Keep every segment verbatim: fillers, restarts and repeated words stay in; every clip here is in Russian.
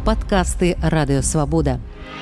Падкасты Радыёвабода.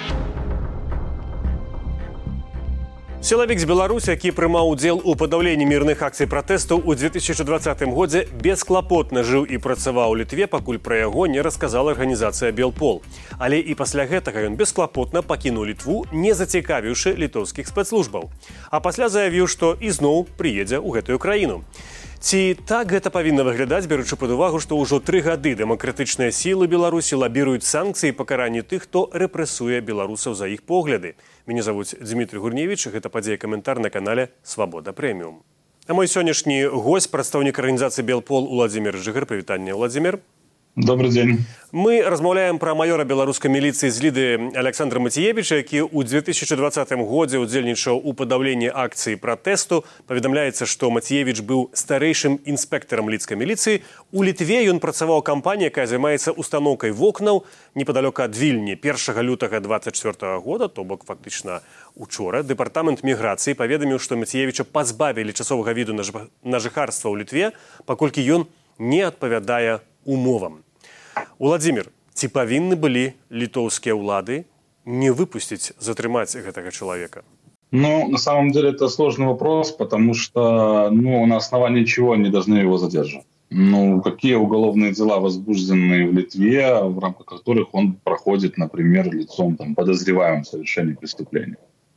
Сілавік з Беларусі, які прымаў удзел у падаўленні мірных акцый пратэсту ў две тысячы двадцатым годзе, бесклапотна жыў і працаваў у Літве, пакуль пра яго не расказала арганізацыя Белпол. Але і пасля гэтага ён бесклапотна пакінуў Літву, не зацікавіўшы літоўскіх спецслужбаў. А пасля заявіў, што ізноў прыедзе ў гэтую краіну. Ці так гэта павінна выглядаць, беручы пад увагу, што ўжо тры гады дэмакратычныя сілы Беларусі лабіруюць санкцыі і пакаранні тых, хто рэпрэсуе беларусаў за іх погляды. Мяне завуць Дмітрий Гурневіч, гэта падзея-каментар на канале «Свабода Прэміум». А мой сённяшні госць, прадстаўнік арганізацыі Белпол Уладзімір Жыгар. Прывітанне, Уладзімір. Добрый день. Мы размаўляем пра маёра беларускай міліцыі з Ліды Александра Мацеевіча, які ў две тысячы двадцатым годзе удзельнічаў у падаўленні акцыі пратэсту. Паведамляецца, што Мацеевіч быў старэйшым інспектарам лідскай міліцыі. У Літве ён працаваў у кампаніі, якая займаецца устаноўкай вокнаў непадалёк ад Вільні. першага лютага двадцать четвёртага года, то бок фактычна учора, дэпартамент міграцыі паведаміў, што Мацеевіча пазбавілі часовага віду на жыхарства ў Літве, паколькі ён не адпавядае умовам. Уладзімір, ці павінны былі літоўскія ўлады не выпусціць, затрымаць гэтага человека? Ну, на самом деле это сложный вопрос, потому что ну, на основании чего они должны его задержать? Ну, какие уголовные дела возбуждены в Литве, в рамках которых он проходит, например, лицом там, подозреваемым в совершении преступления?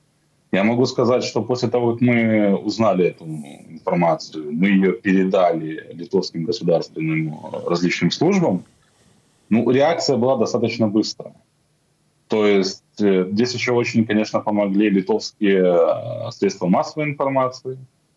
Я могу сказать, что после того, как мы узнали эту информацию, мы ее передали литовским государственным различным службам, ну, реакция была достаточно быстрая. То есть здесь еще очень, конечно, помогли литовские средства массовой информации.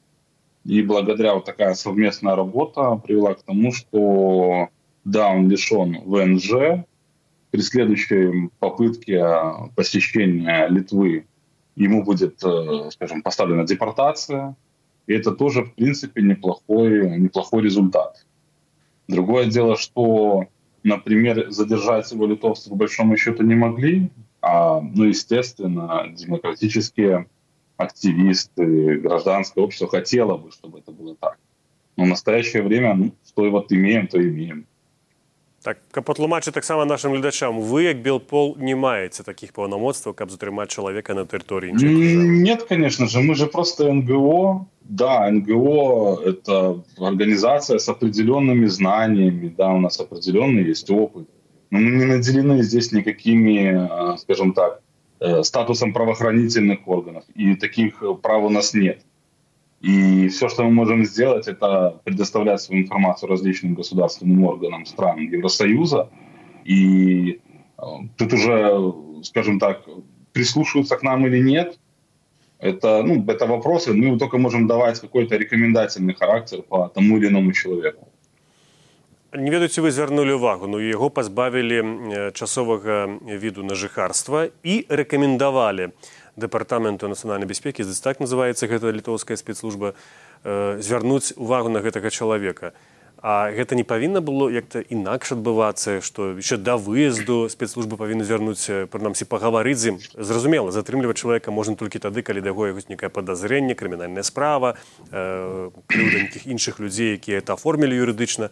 И благодаря вот такая совместная работа привела к тому, что да, он лишен ВНЖ. При следующей попытке посещения Литвы ему будет, скажем, поставлена депортация. И это тоже, в принципе, неплохой, неплохой результат. Другое дело, что, например, задержать его литовцы по большому счету не могли, а, ну, естественно, демократические активисты, гражданское общество хотело бы, чтобы это было так. Но в настоящее время, ну, что вот имеем, то имеем. Так, каб патлумачыць таксама нашим глядачам, вы, як Белпол, не маеце таких паўнамоцтваў, каб затрымаць человека на территории іншай дзяржавы? Нет, конечно же, мы же просто эн гэ о. Да, эн гэ о – это организация с определенными знаниями, да, у нас определенный есть опыт. Но мы не наделены здесь никакими, скажем так, статусом правоохранительных органов, и таких прав у нас нет. И все, что мы можем сделать, это предоставлять свою информацию различным государственным органам стран Евросоюза. И э, тут уже, скажем так, прислушиваются к нам или нет, это, ну, это вопросы. Мы только можем давать какой-то рекомендательный характер по тому или иному человеку. Не ведаеце, вы звярнулі ўвагу, ну яго пазбавілі часовага віду на жыхарства і рэкамендавалі Дэпартаменту нацыянальнай бяспекі, здесь так называецца гэта літоўская спецслужба, э, звярнуць увагу на гэтага чалавека. А гэта не павінна было як-то інакш адбывацца, што яшчэ да выезду спецслужбы павінны звярнуць, прынамсі, пагаварыць з ім. Зразумела, затрымліваць чалавека можна толькі тады, калі да яго ёсць нейкае падазрэнне, крымінальная справа, э, крыўда нейкіх іншых людзей, якія это аформілі юрыдычна.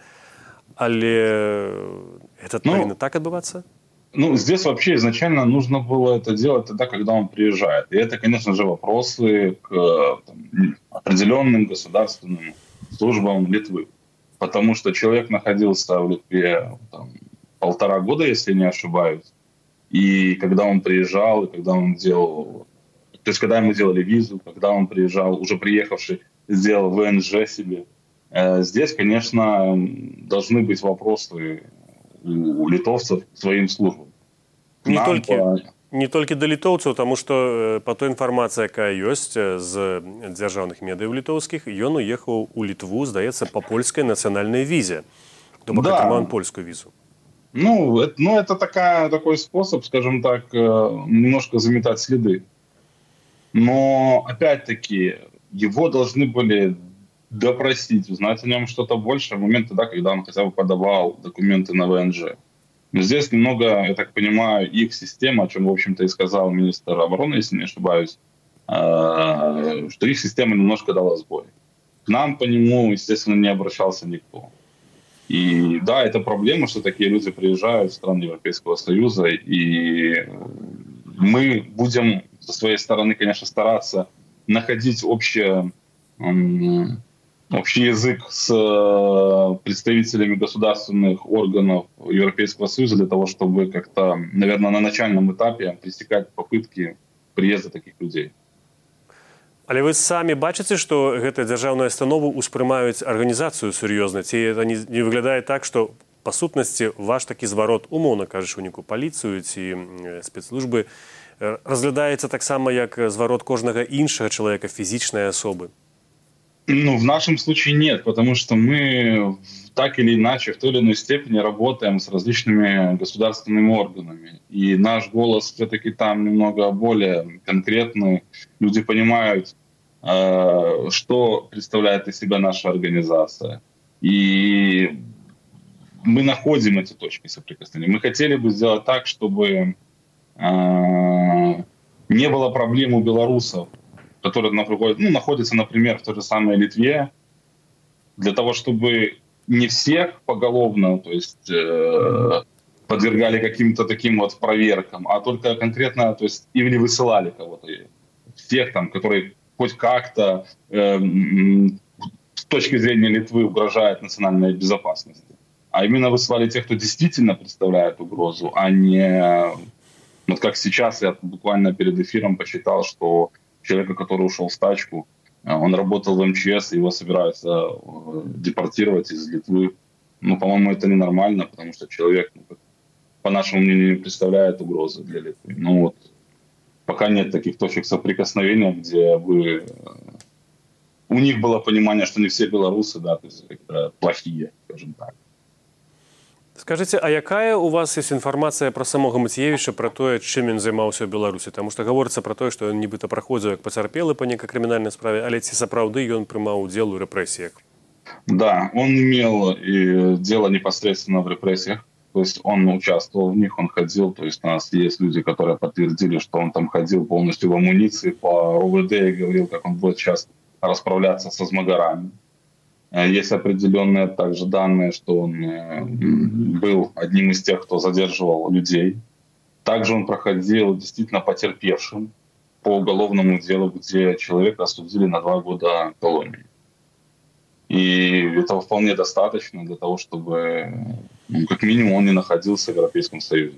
Але это ну, павінна так адбывацца? Ну, здесь вообще изначально нужно было это делать тогда, когда он приезжает. И это, конечно же, вопросы к там, определенным государственным службам Литвы. Потому что человек находился в Литве там, полтора года, если не ошибаюсь. И когда он приезжал, и когда он делал... То есть, когда ему делали визу, когда он приезжал, уже приехавший, сделал ВНЖ себе. Здесь, конечно, должны быть вопросы у литовцев к своим службам. Не толькі, по... не толькі да літоўцаў, таму што па той інфармацыі, якая ёсць з дзяржаўных медыяў літоўскіх, ён уехаў у Літву, здаецца, па польскай нацыянальнай візе. То бок атрымаў польскую визу. Ну, это, ну, это такая, такой способ, скажем так, немножко заметать следы. Но, опять-таки, его должны были допросить, узнать о нем что-то больше в момент тогда, когда он хотя бы подавал документы на ВНЖ. Но здесь немного, я так понимаю, их система, о чем, в общем-то, и сказал министр обороны, если не ошибаюсь, что их система немножко дала сбой. К нам по нему, естественно, не обращался никто. И да, это проблема, что такие люди приезжают в страны Европейского Союза, и мы будем со своей стороны, конечно, стараться находить общее, общий язык с представителями государственных органов Европейского Союза для того, чтобы как-то, наверное, на начальном этапе пресекать попытки приезда таких людей. Але вы самі бачыце, што гэтыя дзяржаўныя установы ўспрымаюць арганізацыю сур'ёзна, ці это не, не выглядае так, што па сутнасці ваш такі зварот, умоўна кажучы, у нейкую паліцыю ці спецслужбы разглядаецца таксама як зварот кожнага іншага чалавека, фізічнай асобы? Ну, в нашем случае нет, потому что мы так или иначе в той или иной степени работаем с различными государственными органами. И наш голос все-таки там немного более конкретный. Люди понимают, э, что представляет из себя наша организация. И мы находим эти точки соприкосновения. Мы хотели бы сделать так, чтобы э, не было проблем у белорусов, которые ну, находятся, например, в той же самой Литве, для того, чтобы не всех поголовно, то есть э, подвергали каким-то таким вот проверкам, а только конкретно, то есть или высылали кого-то, всех там, которые хоть как-то э, с точки зрения Литвы угрожают национальной безопасности. А именно высылали тех, кто действительно представляет угрозу, а не, вот как сейчас, я буквально перед эфиром посчитал, что человека, который ушел в стачку, он работал в эм че эс, его собираются депортировать из Литвы. Ну, по-моему, это ненормально, потому что человек, ну, по нашему мнению, не представляет угрозы для Литвы. Ну вот, пока нет таких точек соприкосновения, где бы у них было понимание, что не все белорусы, да, то есть плохие, скажем так. Скажите, а якая у вас есть информация про самого Мацьевича, про то, чем он занимался в Беларуси? Потому что говорится про то, что он нібито проходил как потерпелый по некой криминальной справе, але ці сапраўды он принимал удел в репрессиях? Да, он имел и дело непосредственно в репрессиях. То есть он участвовал в них, он ходил. То есть у нас есть люди, которые подтвердили, что он там ходил полностью в амуниции по о вэ дэ и говорил, как он будет сейчас расправляться со змагарами. Есть определенные также данные, что он был одним из тех, кто задерживал людей. Также он проходил действительно потерпевшим по уголовному делу, где человека осудили на два года колонии. И этого вполне достаточно для того, чтобы, ну, как минимум, он не находился в Европейском Союзе.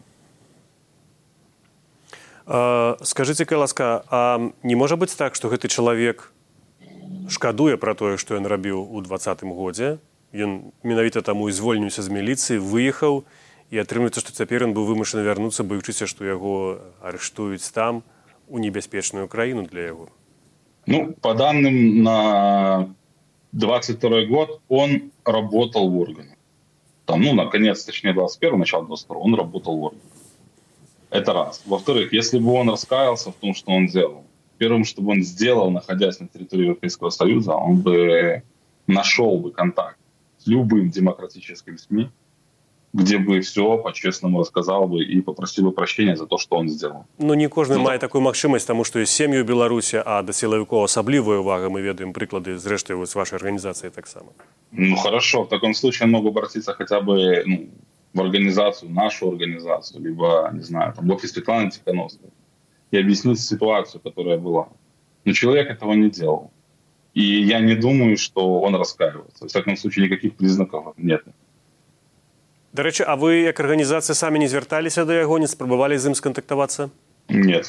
А, скажите, Каласка, а не может быть так, что этот человек шкадуе про тое, што ён рабіў у двадцатым годзе. Ён менавіта таму і звольніўся з міліцыі, выехаў, і атрымліваецца, што цяпер ён быў вымушаны вярнуцца, баючыся, што яго арыштуюць там, у небяспечную краіну для яго. Ну, по данным на двадцать второй год он работал в органах. Там, ну, наконец, точнее, двадцать первого, начало двадцать второго, он работал в органах. Это раз. Во-вторых, если бы он раскаялся в том, что он делал, первым, что бы он сделал, находясь на территории Европейского Союза, он бы нашел бы контакт с любым демократическим СМИ, где бы все по-честному рассказал бы и попросил бы прощения за то, что он сделал. Ну, не кожны мае такую магчымасць, таму што ёсць сем'і ў Беларусі, а да сілавікоў асаблівая ўвага, мы ведаем прыклады, зрэшты, з вашай арганізацыі таксама. Ну, хорошо, в таком случае он мог обратиться хотя бы, ну, в организацию, нашу организацию, либо, не знаю, там, в офис Светланы Тихановской, и объяснить ситуацию, которая была. Но человек этого не делал. И я не думаю, что он раскаивается. Во всяком случае, никаких признаков нет. До речі, а ви як організація самі не зверталися до його, не спробували з ним сконтактуватися? Нет.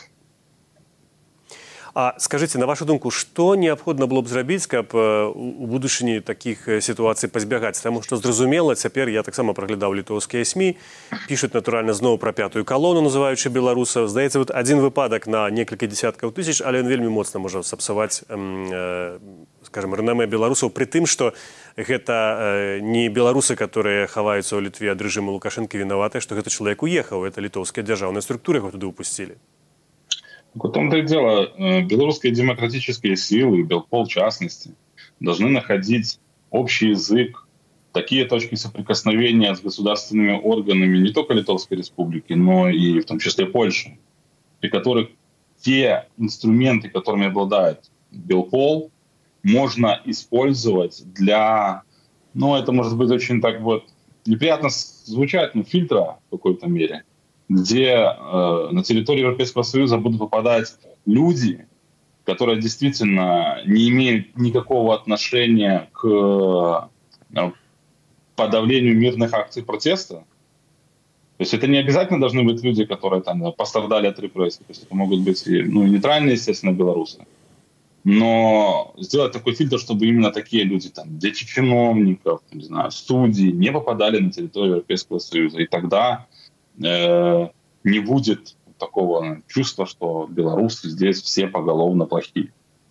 А скажите, на вашу думку, что необходимо было бы зрабіць, каб у будучыні таких ситуаций пазбягаць? Таму што зразумела, цяпер я таксама праглядаў літоўскія СМІ, пішуць натуральна зноў пра пятую калону, называючы беларусаў. Здаецца, вот один выпадак на некалькі десяткаў тысяч, але ён вельмі моцна можа сапсаваць, э, скажем, рэноме беларусаў, пры тым, што гэта э, не беларусы, которые хаваюцца ў Літве ад рэжыму Лукашэнкі, вінаватыя, што гэта чалавек уехаў, это літоўскія дзяржаўныя структуры яго туды ўпусцілі. В том-то и дело, белорусские демократические силы, Белпол в частности, должны находить общий язык, такие точки соприкосновения с государственными органами не только Литовской Республики, но и в том числе Польши, при которых те инструменты, которыми обладает Белпол, можно использовать для Ну, это может быть очень так вот неприятно звучать, но фильтра в какой-то мере, где э, на территорию Европейского Союза будут попадать люди, которые действительно не имеют никакого отношения к э, подавлению мирных акций протеста. То есть это не обязательно должны быть люди, которые там пострадали от репрессий. То есть это могут быть ну, нейтральные, естественно, белорусы. Но сделать такой фильтр, чтобы именно такие люди, там, дети чиновников, не знаю, судей, не попадали на территорию Европейского Союза. И тогда э, не будет такого чувства, что белорусы здесь все поголовно плохие.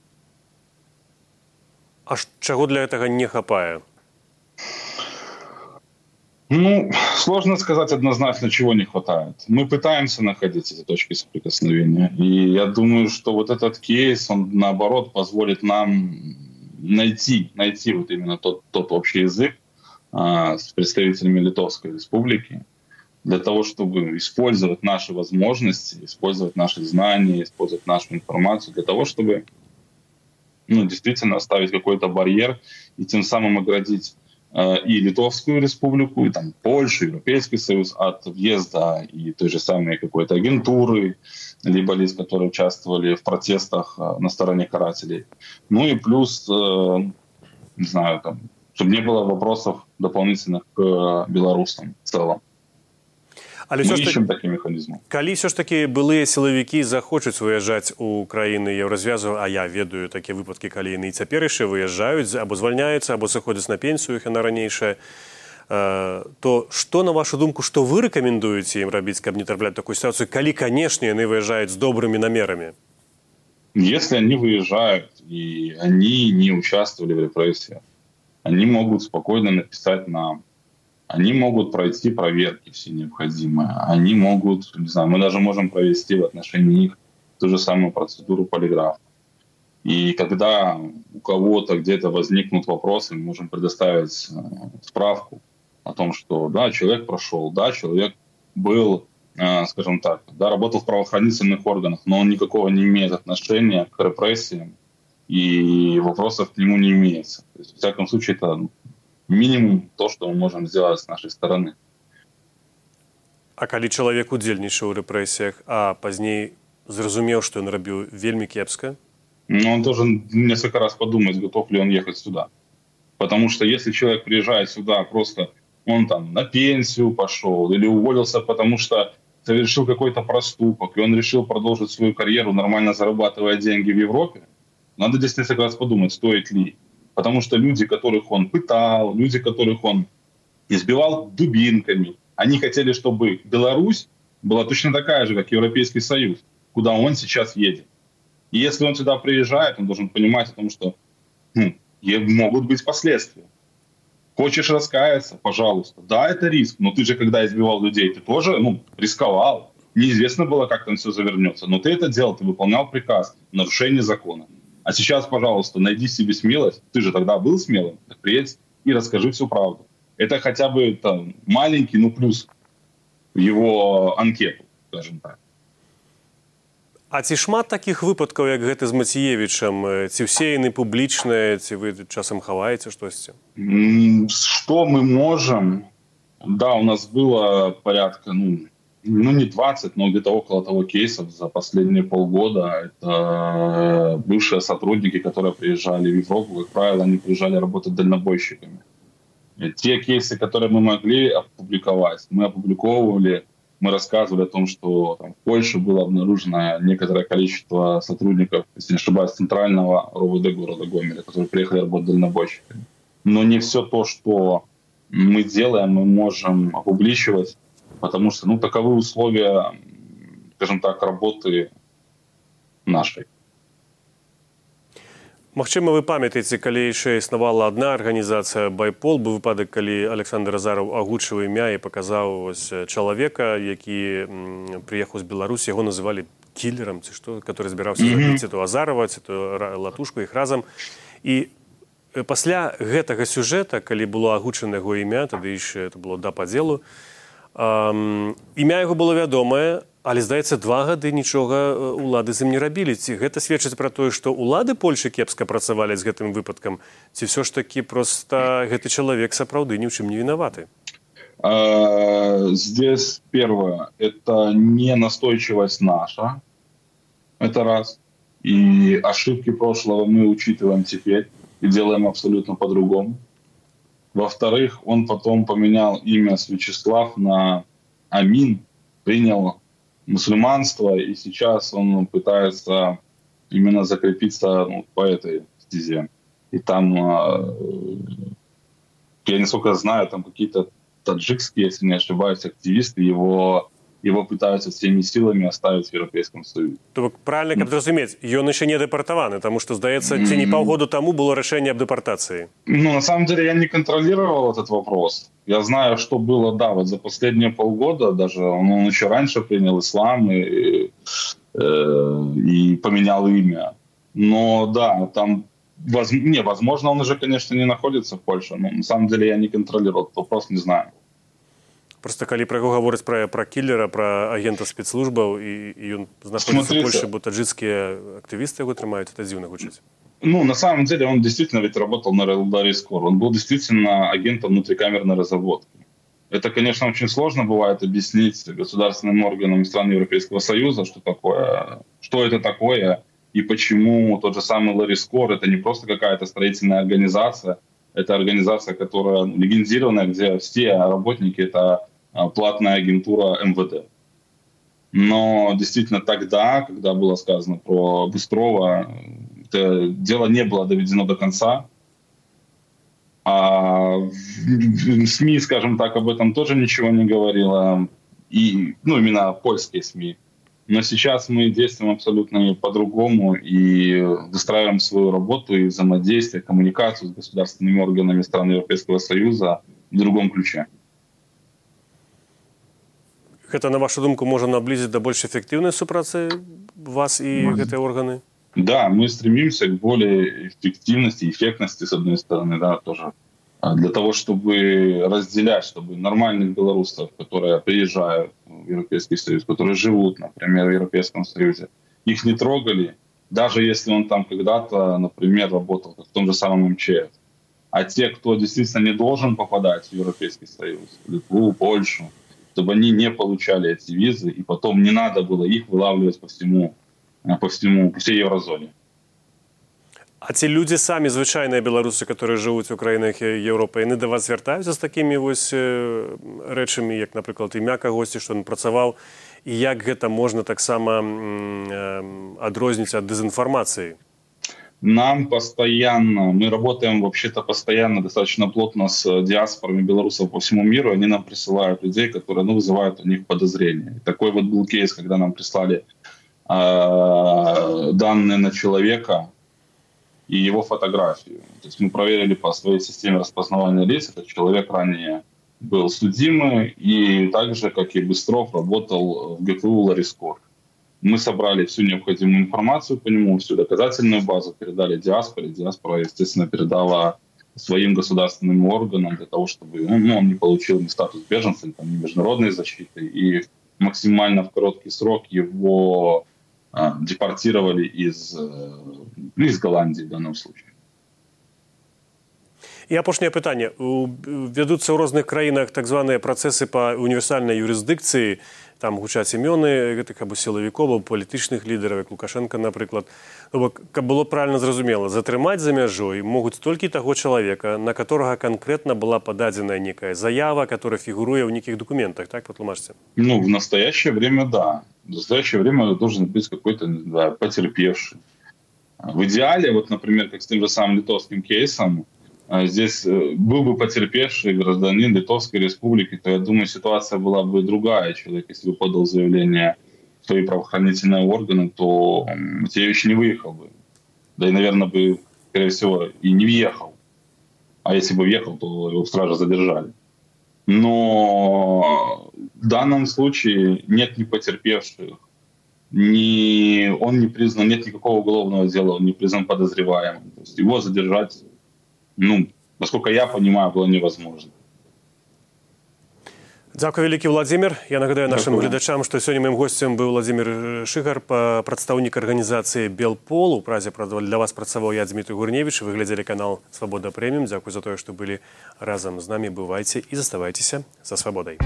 А чего для этого не хапае? Ну, сложно сказать однозначно, чего не хватает. Мы пытаемся находить эти точки соприкосновения. И я думаю, что вот этот кейс, он, наоборот, позволит нам найти, найти вот именно тот, тот общий язык а, с представителями Литовской Республики для того, чтобы использовать наши возможности, использовать наши знания, использовать нашу информацию для того, чтобы ну, действительно оставить какой-то барьер и тем самым оградить и Литовскую республику, и там Польшу, Европейский Союз от въезда и той же самой какой-то агентуры, либо лиц, которые участвовали в протестах на стороне карателей. Ну и плюс, не знаю, там, чтобы не было вопросов дополнительных к белорусам в целом. Але мы ищем такі механізмы. Калі все ж таки былыя сілавікі захочуць выязджаць у краіны еўразвязу, а я ведаю такія выпадкі, калі яны і цяпер яшчэ выязджаюць, або звальняюцца, або сыходзяць на пенсію, іх яна ранейшая, то што, на вашу думку, што вы рэкамендуеце ім рабіць, каб не трапляць такую ситуацию, калі, канешне, яны выязджаюць з добрымі намерамі? Если они выезжают, и они не участвовали в репрессиях, они могут спокойно написать нам. Они могут пройти проверки все необходимые. Они могут, не знаю, мы даже можем провести в отношении них ту же самую процедуру полиграфа. И когда у кого-то где-то возникнут вопросы, мы можем предоставить справку о том, что да, человек прошел, да, человек был, скажем так, да, работал в правоохранительных органах, но он никакого не имеет отношения к репрессиям, и вопросов к нему не имеется. То есть, в всяком случае, это минимум то, что мы можем сделать с нашей стороны. А калі чалавек удзельнічаў у рэпрэсіях, а пазней зразумеў, што ён рабіў вельмі кепска? Ну, он должен несколько раз подумать, готов ли он ехать сюда. Потому что если человек приезжает сюда, просто он там на пенсию пошел или уволился, потому что совершил какой-то проступок, и он решил продолжить свою карьеру, нормально зарабатывая деньги в Европе, надо здесь несколько раз подумать, стоит ли. Потому что люди, которых он пытал, люди, которых он избивал дубинками, они хотели, чтобы Беларусь была точно такая же, как Европейский Союз, куда он сейчас едет. И если он сюда приезжает, он должен понимать о том, что хм, могут быть последствия. Хочешь раскаяться? Пожалуйста. Да, это риск, но ты же, когда избивал людей, ты тоже ну, рисковал. Неизвестно было, как там все завернется. Но ты это делал, ты выполнял приказ, нарушение закона. А сейчас, пожалуйста, найди себе смелость. Ты же тогда был смелым. Так приедь и расскажи всю правду. Это хотя бы там, маленький, ну, плюс в его анкету, скажем так. А ці шмат такіх выпадкаў, як гэты з Мацеевічам? Ці ўсе яны публічныя, ці вы часам хаваеце штосьці? Что мы можем? Да, у нас было порядка, ну, ну не двадцать, но где-то около того кейсов за последние полгода. Это бывшие сотрудники, которые приезжали в Европу, как правило, они приезжали работать дальнобойщиками. И те кейсы, которые мы могли опубликовать, мы опубликовывали. Мы рассказывали о том, что там, в Польше было обнаружено некоторое количество сотрудников, если не ошибаюсь, центрального РОВД города Гомеля, которые приехали работать дальнобойщиками. Но не все то, что мы делаем, мы можем опубличивать, потому что ну, таковы условия, скажем так, работы нашей. Магчыма, вы памятаеце, калі яшчэ існавала адна арганізацыя «Байпол», быў выпадак, калі Александр Азаров агучыў імя і паказаў чалавека, які прыехаў з Беларусі, яго называлі кілерам, ці што, который збіраўся забіць ці то Азарова, ці то Латушку, іх разам. І пасля гэтага сюжэта, калі было агучана яго імя, тады яшчэ это было да падзелу, імя яго было вядомае, Але, здаецца, два гады нічога ўлады з ім не рабілі. Ці гэта сведчыць пра тое, што ўлады Польшы кепска працавалі з гэтым выпадкам? Ці ўсё ж такі проста гэты чалавек сапраўды ні ў чым не вінаваты? Здесь первое, это не настойчивость наша, это раз. И ошибки прошлого мы учитываем теперь и делаем абсолютно по-другому. Во-вторых, он потом поменял имя с Вячеслав на Амин, принял мусульманство, и сейчас он пытается именно закрепиться, ну, по этой стезе. И там, я насколько знаю, там какие-то таджикские, если не ошибаюсь, активисты его, его пытаются всеми силами оставить в Европейском Союзе. То правильно, как разуметь, он еще не депортован, потому что, сдается, mm-hmm. не полгода тому было решение об депортации. Ну, на самом деле, я не контролировал этот вопрос. Я знаю, что было, да, вот за последние полгода, даже он, он еще раньше принял ислам и, э, и поменял имя. Но, да, там, воз, не, возможно, он уже, конечно, не находится в Польше, но на самом деле я не контролировал этот вопрос, не знаю. Просто калі пра яго гаворыць пра, пра кіллера, пра агента спецслужбаў, і, і ён знаходзіцца в Польше, бо таджикские активисты его трымаюць, это дзіўна гучыць. Ну, на самом деле, он действительно ведь работал на Релдарискор. Он был действительно агентом внутрикамерной разработки. Это, конечно, очень сложно бывает объяснить государственным органам стран Европейского Союза, что такое, что это такое, и почему тот же самый Ларискор — это не просто какая-то строительная организация, это организация, которая легендированная, где все работники — это платная агентура эм вэ дэ. Но действительно тогда, когда было сказано про Быстрова, это дело не было доведено до конца. А в СМИ, скажем так, об этом тоже ничего не говорило. И, ну, именно польские СМИ. Но сейчас мы действуем абсолютно по-другому и выстраиваем свою работу и взаимодействие, коммуникацию с государственными органами стран Европейского Союза в другом ключе. Это, на вашу думку, можа наблизить до больш эффективной супрацы вас и гэтыя органы? Да, мы стремимся к более эффективности, эффектности, с одной стороны, да, тоже. Для того, чтобы разделять, чтобы нормальных белорусов, которые приезжают в Европейский Союз, которые живут, например, в Европейском Союзе, их не трогали, даже если он там когда-то, например, работал как в том же самом эм че эс. А те, кто действительно не должен попадать в Европейский Союз, Литву, Польшу, чтобы они не получали эти визы, и потом не надо было их вылавливать по всему, по всему, по всей еврозоне. А ці люди самі, звичайні білоруси, які живуть в країнах Європи, вони до вас звертаються з такими ось речами, як, наприклад, ім'я когось, що він працював, і як гэта можна так само відрізняти від дезінформації? Нам постоянно, мы работаем вообще-то постоянно, достаточно плотно с диаспорами белорусов по всему миру. Они нам присылают людей, которые, ну, вызывают у них подозрения. Такой вот был кейс, когда нам прислали э, данные на человека и его фотографию. То есть мы проверили по своей системе распознавания лиц. Этот человек ранее был судимый и так же, как и Быстров, работал в гэ пэ у Ларискор. Мы собрали всю необходимую информацию по нему, всю доказательную базу, передали диаспоре. Диаспора, естественно, передала своим государственным органам для того, чтобы, ну, он не получил ни статус беженца, ни международной защиты. И максимально в короткий срок его а, депортировали из, ну, из Голландии в данном случае. І апошняе пытанне. Вядуцца ў розных краінах так званыя працэсы па універсальнай юрысдыкцыі. Там гучаць імёны гэтых або сілавікоў, або палітычных лідараў, як Лукашенко, напрыклад. Каб было правильно зразумела, затрымаць за мяжой могуць толькі таго чалавека, на которого конкретно была подадзеная некая заява, которая фігуруе ў нейкіх документах, так, патлумачце? Ну, в настоящее время, да. В настоящее время должен быть какой-то, да, потерпевший. В идеале, вот, например, как с тем же самым литовским кейсом, здесь был бы потерпевший гражданин Литовской Республики, то, я думаю, ситуация была бы другая. Человек, если бы подал заявление в свои правоохранительные органы, то Матеевич не выехал бы. Да и, наверное, бы, скорее всего, и не въехал. А если бы въехал, то его стражи задержали. Но в данном случае нет ни потерпевших, ни он не признан, нет никакого уголовного дела, он не признан подозреваемым. То есть его задержать, ну, насколько я понимаю, было невозможно. Дзякуй вялікі, Владзімір. Я нагадаю нашым Дякую. гледачам, што сёння маім госцем быў Владзімір Шыгар, прадстаўнік арганізацыі «Белпол». У Празе для вас працаваў я, Дмітрий Гурневич. Вы глядзелі канал «Свабода Прэміум». Дзякуй за тое, што былі разам з намі. Бывайце і заставайцеся за свабодай.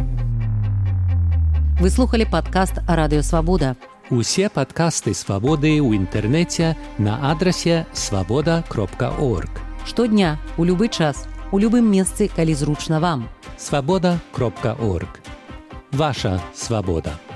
Вы слухали падкаст «Радыё Свабода». Усе падкасты «Свабоды» ў інтэрнэце на адрасе свабода кропка орг. Штодня, у любы час, у любым месцы, калі зручна вам. свабода кропка орг. Ваша свабода.